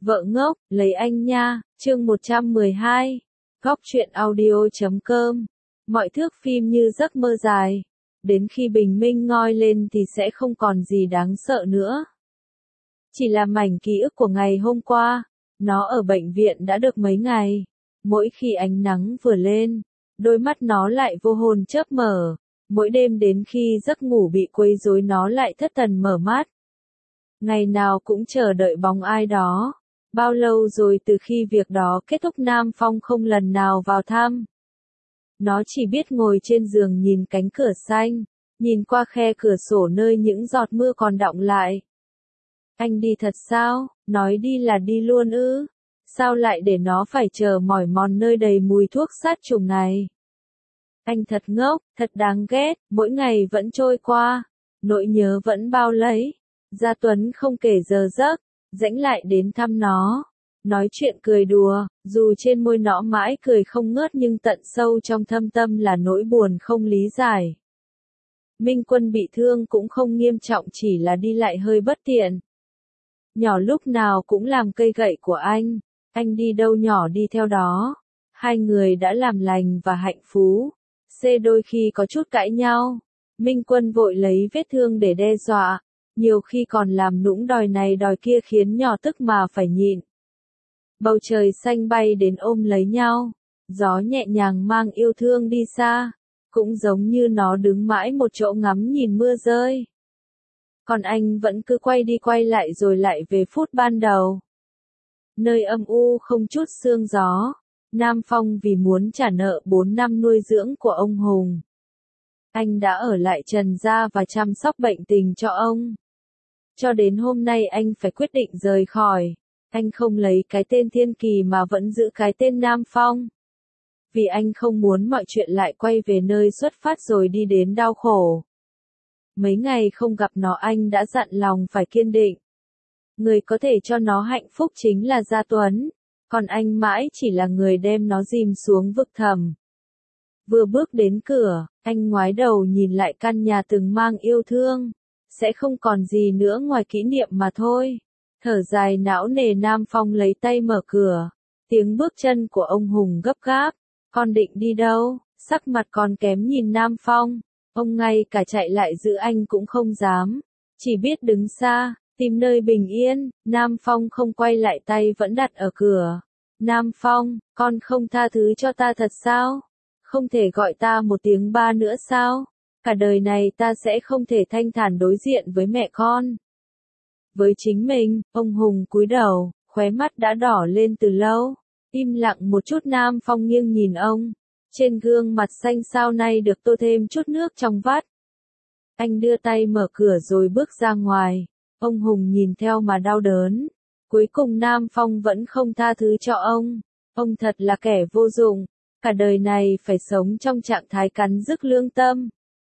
Vợ ngốc, lấy anh nha, chương 112. Góc truyện audio.com. Mọi thước phim như giấc mơ dài. Đến khi bình minh ngoi lên thì sẽ không còn gì đáng sợ nữa. Chỉ là mảnh ký ức của ngày hôm qua. Nó ở bệnh viện đã được mấy ngày. Mỗi khi ánh nắng vừa lên, đôi mắt nó lại vô hồn chớp mở. Mỗi đêm đến khi giấc ngủ bị quấy rối nó lại thất thần mở mắt. Ngày nào cũng chờ đợi bóng ai đó. Bao lâu rồi từ khi việc đó kết thúc Nam Phong không lần nào vào thăm. Nó chỉ biết ngồi trên giường nhìn cánh cửa xanh, nhìn qua khe cửa sổ nơi những giọt mưa còn đọng lại. Anh đi thật sao? Nói đi là đi luôn ư? Sao lại để nó phải chờ mỏi mòn nơi đầy mùi thuốc sát trùng này? Anh thật ngốc, thật đáng ghét, mỗi ngày vẫn trôi qua, nỗi nhớ vẫn bao lấy. Gia Tuấn không kể giờ giấc, rãnh lại đến thăm nó, nói chuyện cười đùa, dù trên môi nó mãi cười không ngớt nhưng tận sâu trong thâm tâm là nỗi buồn không lý giải. Minh Quân bị thương cũng không nghiêm trọng, chỉ là đi lại hơi bất tiện. Nhỏ lúc nào cũng làm cây gậy của anh đi đâu nhỏ đi theo đó. Hai người đã làm lành và hạnh phú. Đôi khi có chút cãi nhau, Minh Quân vội lấy vết thương để đe dọa. Nhiều khi còn làm nũng đòi này đòi kia khiến nhỏ tức mà phải nhịn. Bầu trời xanh bay đến ôm lấy nhau, gió nhẹ nhàng mang yêu thương đi xa, cũng giống như nó đứng mãi một chỗ ngắm nhìn mưa rơi. Còn anh vẫn cứ quay đi quay lại rồi lại về phút ban đầu. Nơi âm u không chút sương gió, Nam Phong vì muốn trả nợ 4 năm nuôi dưỡng của ông Hùng. Anh đã ở lại Trần gia và chăm sóc bệnh tình cho ông. Cho đến hôm nay anh phải quyết định rời khỏi. Anh không lấy cái tên Thiên Kỳ mà vẫn giữ cái tên Nam Phong. Vì anh không muốn mọi chuyện lại quay về nơi xuất phát rồi đi đến đau khổ. Mấy ngày không gặp nó anh đã dặn lòng phải kiên định. Người có thể cho nó hạnh phúc chính là Gia Tuấn. Còn anh mãi chỉ là người đem nó dìm xuống vực thẳm. Vừa bước đến cửa, anh ngoái đầu nhìn lại căn nhà từng mang yêu thương. Sẽ không còn gì nữa ngoài kỷ niệm mà thôi. Thở dài não nề Nam Phong lấy tay mở cửa. Tiếng bước chân của ông Hùng gấp gáp. Con định đi đâu? Sắc mặt còn kém nhìn Nam Phong. Ông ngay cả chạy lại giữ anh cũng không dám. Chỉ biết đứng xa, tìm nơi bình yên. Nam Phong không quay lại, tay vẫn đặt ở cửa. Nam Phong, con không tha thứ cho ta thật sao? Không thể gọi ta một tiếng ba nữa sao? Cả đời này ta sẽ không thể thanh thản đối diện với mẹ con. Với chính mình, ông Hùng cúi đầu, khóe mắt đã đỏ lên từ lâu. Im lặng một chút Nam Phong nghiêng nhìn ông. Trên gương mặt xanh xao nay được tô thêm chút nước trong vắt. Anh đưa tay mở cửa rồi bước ra ngoài. Ông Hùng nhìn theo mà đau đớn. Cuối cùng Nam Phong vẫn không tha thứ cho ông. Ông thật là kẻ vô dụng. Cả đời này phải sống trong trạng thái cắn rứt lương tâm.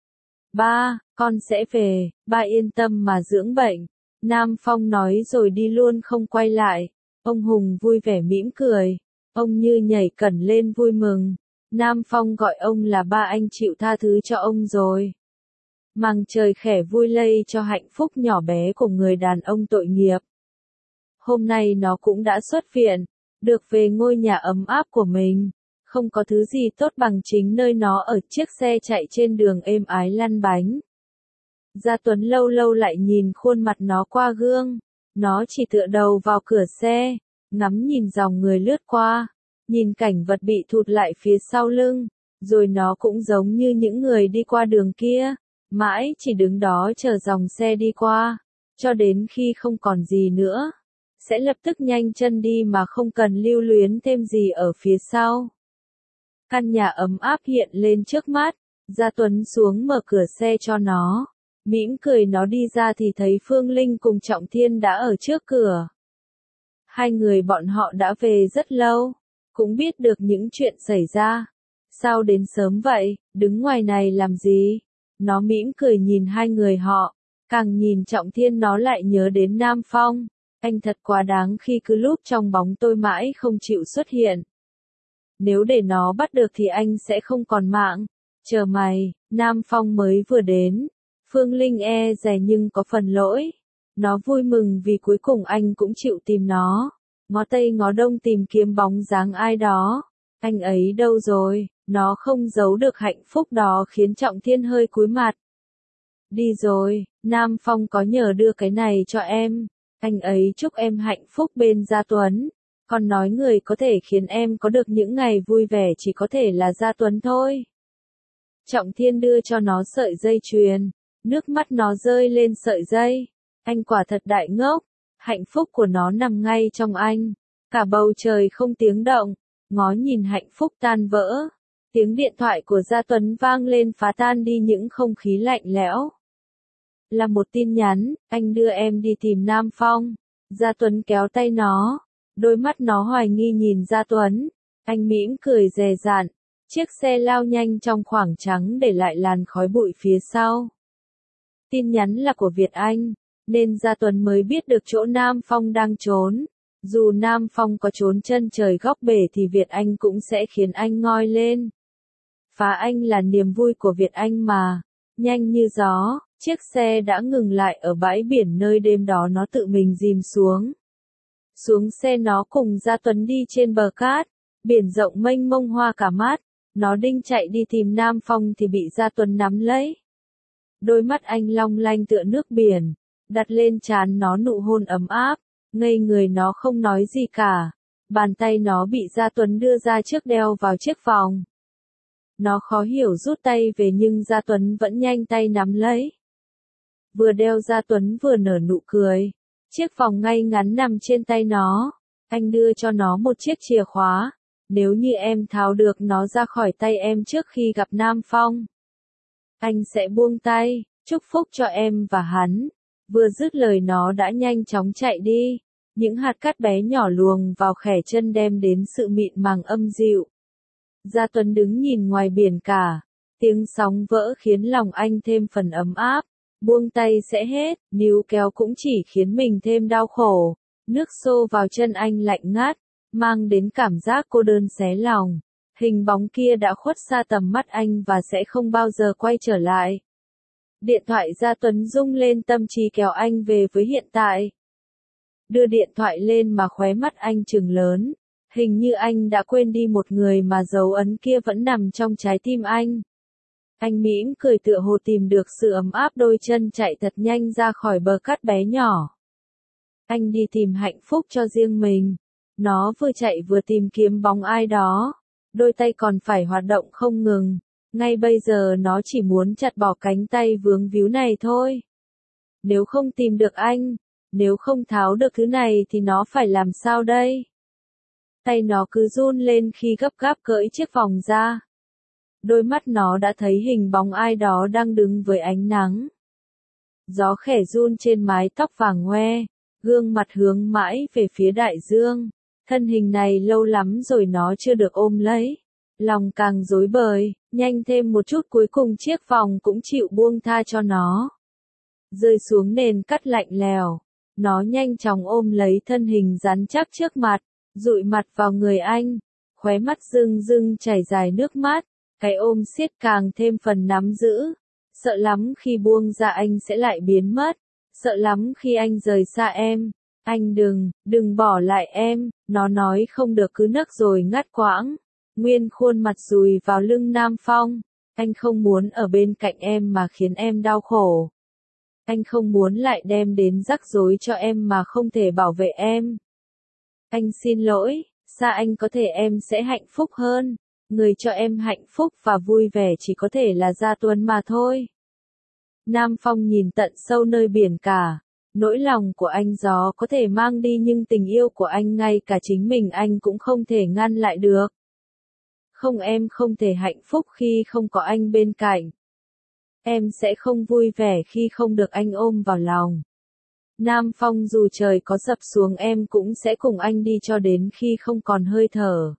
Ba, con sẽ về, ba yên tâm mà dưỡng bệnh. Nam Phong nói rồi đi luôn không quay lại. Ông Hùng vui vẻ mỉm cười. Ông như nhảy cẩn lên vui mừng. Nam Phong gọi ông là ba, anh chịu tha thứ cho ông rồi. Màng trời khẽ vui lây cho hạnh phúc nhỏ bé của người đàn ông tội nghiệp. Hôm nay nó cũng đã xuất viện, được về ngôi nhà ấm áp của mình. Không có thứ gì tốt bằng chính nơi nó ở, chiếc xe chạy trên đường êm ái lăn bánh. Gia Tuấn lâu lâu lại nhìn khuôn mặt nó qua gương. Nó chỉ tựa đầu vào cửa xe, ngắm nhìn dòng người lướt qua, nhìn cảnh vật bị thụt lại phía sau lưng. Rồi nó cũng giống như những người đi qua đường kia, mãi chỉ đứng đó chờ dòng xe đi qua, cho đến khi không còn gì nữa, sẽ lập tức nhanh chân đi mà không cần lưu luyến thêm gì ở phía sau. Căn nhà ấm áp hiện lên trước mắt, Gia Tuấn xuống mở cửa xe cho nó. Mỉm cười nó đi ra thì thấy Phương Linh cùng Trọng Thiên đã ở trước cửa. Hai người bọn họ đã về rất lâu, cũng biết được những chuyện xảy ra. Sao đến sớm vậy, đứng ngoài này làm gì? Nó mỉm cười nhìn hai người họ, càng nhìn Trọng Thiên nó lại nhớ đến Nam Phong. Anh thật quá đáng khi cứ lúp trong bóng tôi mãi không chịu xuất hiện. Nếu để nó bắt được thì anh sẽ không còn mạng. Chờ mày, Nam Phong mới vừa đến. Phương Linh e dè nhưng có phần lỗi. Nó vui mừng vì cuối cùng anh cũng chịu tìm nó. ngó tây ngó đông tìm kiếm bóng dáng ai đó. Anh ấy đâu rồi? Nó không giấu được hạnh phúc đó khiến Trọng Thiên hơi cúi mặt. Đi rồi, Nam Phong có nhờ đưa cái này cho em. Anh ấy chúc em hạnh phúc bên Gia Tuấn. Còn nói người có thể khiến em có được những ngày vui vẻ chỉ có thể là Gia Tuấn thôi. Trọng Thiên đưa cho nó sợi dây chuyền. Nước mắt nó rơi lên sợi dây. Anh quả thật đại ngốc. Hạnh phúc của nó nằm ngay trong anh. Cả bầu trời không tiếng động. Ngó nhìn hạnh phúc tan vỡ. Tiếng điện thoại của Gia Tuấn vang lên phá tan đi những không khí lạnh lẽo. Là một tin nhắn, anh đưa em đi tìm Nam Phong. Gia Tuấn kéo tay nó. Đôi mắt nó hoài nghi nhìn Gia Tuấn. Anh mỉm cười dè dặt. Chiếc xe lao nhanh trong khoảng trắng để lại làn khói bụi phía sau. Tin nhắn là của Việt Anh, nên Gia Tuấn mới biết được chỗ Nam Phong đang trốn. Dù Nam Phong có trốn chân trời góc bể thì Việt Anh cũng sẽ khiến anh ngoi lên. Phá anh là niềm vui của Việt Anh mà. Nhanh như gió, chiếc xe đã ngừng lại ở bãi biển nơi đêm đó nó tự mình dìm xuống. Xuống xe nó cùng Gia Tuấn đi trên bờ cát, biển rộng mênh mông hoa cả mắt. Nó định chạy đi tìm Nam Phong thì bị Gia Tuấn nắm lấy. Đôi mắt anh long lanh tựa nước biển, đặt lên trán nó nụ hôn ấm áp, ngây người nó không nói gì cả. Bàn tay nó bị Gia Tuấn đưa ra trước đeo vào chiếc vòng. Nó khó hiểu rút tay về nhưng Gia Tuấn vẫn nhanh tay nắm lấy. Vừa đeo Gia Tuấn vừa nở nụ cười. Chiếc vòng ngay ngắn nằm trên tay nó. Anh đưa cho nó một chiếc chìa khóa. Nếu như em tháo được nó ra khỏi tay em trước khi gặp Nam Phong, anh sẽ buông tay, chúc phúc cho em và hắn. Vừa dứt lời nó đã nhanh chóng chạy đi. Những hạt cát bé nhỏ luồng vào khẻ chân đem đến sự mịn màng âm dịu. Gia Tuấn đứng nhìn ngoài biển cả. Tiếng sóng vỡ khiến lòng anh thêm phần ấm áp. Buông tay sẽ hết, níu kéo cũng chỉ khiến mình thêm đau khổ. Nước xô vào chân anh lạnh ngắt, mang đến cảm giác cô đơn xé lòng. Hình bóng kia đã khuất xa tầm mắt anh và sẽ không bao giờ quay trở lại. Điện thoại Gia Tuấn rung lên tâm trí kéo anh về với hiện tại. Đưa điện thoại lên mà khóe mắt anh trừng lớn. Hình như anh đã quên đi một người mà dấu ấn kia vẫn nằm trong trái tim anh. Anh mỉm cười tựa hồ tìm được sự ấm áp, đôi chân chạy thật nhanh ra khỏi bờ cát bé nhỏ. Anh đi tìm hạnh phúc cho riêng mình. Nó vừa chạy vừa tìm kiếm bóng ai đó. Đôi tay còn phải hoạt động không ngừng. Ngay bây giờ nó chỉ muốn chặt bỏ cánh tay vướng víu này thôi. Nếu không tìm được anh, nếu không tháo được thứ này thì nó phải làm sao đây? Tay nó cứ run lên khi gấp gáp cởi chiếc vòng ra. Đôi mắt nó đã thấy hình bóng ai đó đang đứng với ánh nắng. Gió khẽ run trên mái tóc vàng ngoe, gương mặt hướng mãi về phía đại dương. Thân hình này lâu lắm rồi nó chưa được ôm lấy. Lòng càng rối bời, nhanh thêm một chút cuối cùng chiếc vòng cũng chịu buông tha cho nó. Rơi xuống nền cát lạnh lèo, nó nhanh chóng ôm lấy thân hình rắn chắc trước mặt, dụi mặt vào người anh, khóe mắt rưng rưng chảy dài nước mắt, cái ôm siết càng thêm phần nắm giữ. Sợ lắm khi buông ra anh sẽ lại biến mất, sợ lắm khi anh rời xa em. Anh đừng bỏ lại em, nó nói không được cứ nấc rồi ngắt quãng. Nguyên khuôn mặt dùi vào lưng Nam Phong. Anh không muốn ở bên cạnh em mà khiến em đau khổ. Anh không muốn lại đem đến rắc rối cho em mà không thể bảo vệ em. Anh xin lỗi, xa anh có thể em sẽ hạnh phúc hơn. Người cho em hạnh phúc và vui vẻ chỉ có thể là Gia Tuấn mà thôi. Nam Phong nhìn tận sâu nơi biển cả. Nỗi lòng của anh gió có thể mang đi nhưng tình yêu của anh ngay cả chính mình anh cũng không thể ngăn lại được. Không, em không thể hạnh phúc khi không có anh bên cạnh. Em sẽ không vui vẻ khi không được anh ôm vào lòng. Nam Phong, dù trời có sập xuống em cũng sẽ cùng anh đi cho đến khi không còn hơi thở.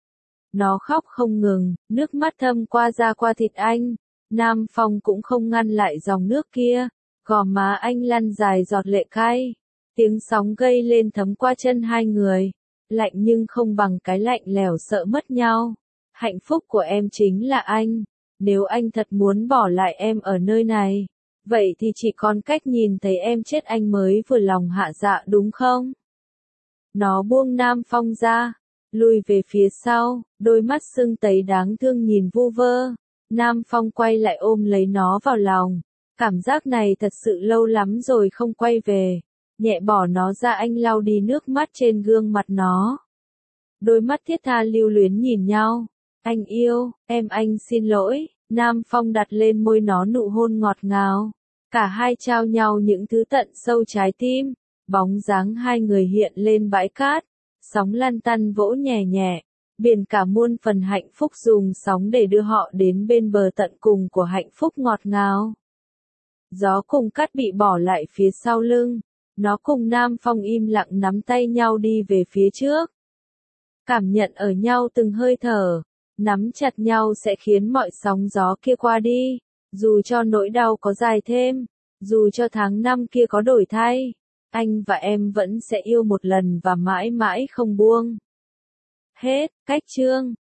Nó khóc không ngừng, nước mắt thâm qua da qua thịt anh. Nam Phong cũng không ngăn lại dòng nước kia. Gò má anh lăn dài giọt lệ cay. Tiếng sóng gây lên thấm qua chân hai người. Lạnh nhưng không bằng cái lạnh lẽo sợ mất nhau. Hạnh phúc của em chính là anh. Nếu anh thật muốn bỏ lại em ở nơi này, vậy thì chỉ còn cách nhìn thấy em chết anh mới vừa lòng hạ dạ đúng không? Nó buông Nam Phong ra, lùi về phía sau, đôi mắt sưng tấy đáng thương nhìn vu vơ. Nam Phong quay lại ôm lấy nó vào lòng. Cảm giác này thật sự lâu lắm rồi không quay về. Nhẹ bỏ nó ra, anh lau đi nước mắt trên gương mặt nó. Đôi mắt thiết tha lưu luyến nhìn nhau. Anh yêu, em anh xin lỗi. Nam Phong đặt lên môi nó nụ hôn ngọt ngào. Cả hai trao nhau những thứ tận sâu trái tim. Bóng dáng hai người hiện lên bãi cát. Sóng lăn tăn vỗ nhẹ nhẹ. Biển cả muôn phần hạnh phúc dùng sóng để đưa họ đến bên bờ tận cùng của hạnh phúc ngọt ngào. Gió cùng cát bị bỏ lại phía sau lưng. Nó cùng Nam Phong im lặng nắm tay nhau đi về phía trước. Cảm nhận ở nhau từng hơi thở. Nắm chặt nhau sẽ khiến mọi sóng gió kia qua đi. Dù cho nỗi đau có dài thêm. Dù cho tháng năm kia có đổi thay. Anh và em vẫn sẽ yêu một lần và mãi mãi không buông. Hết, cách chương.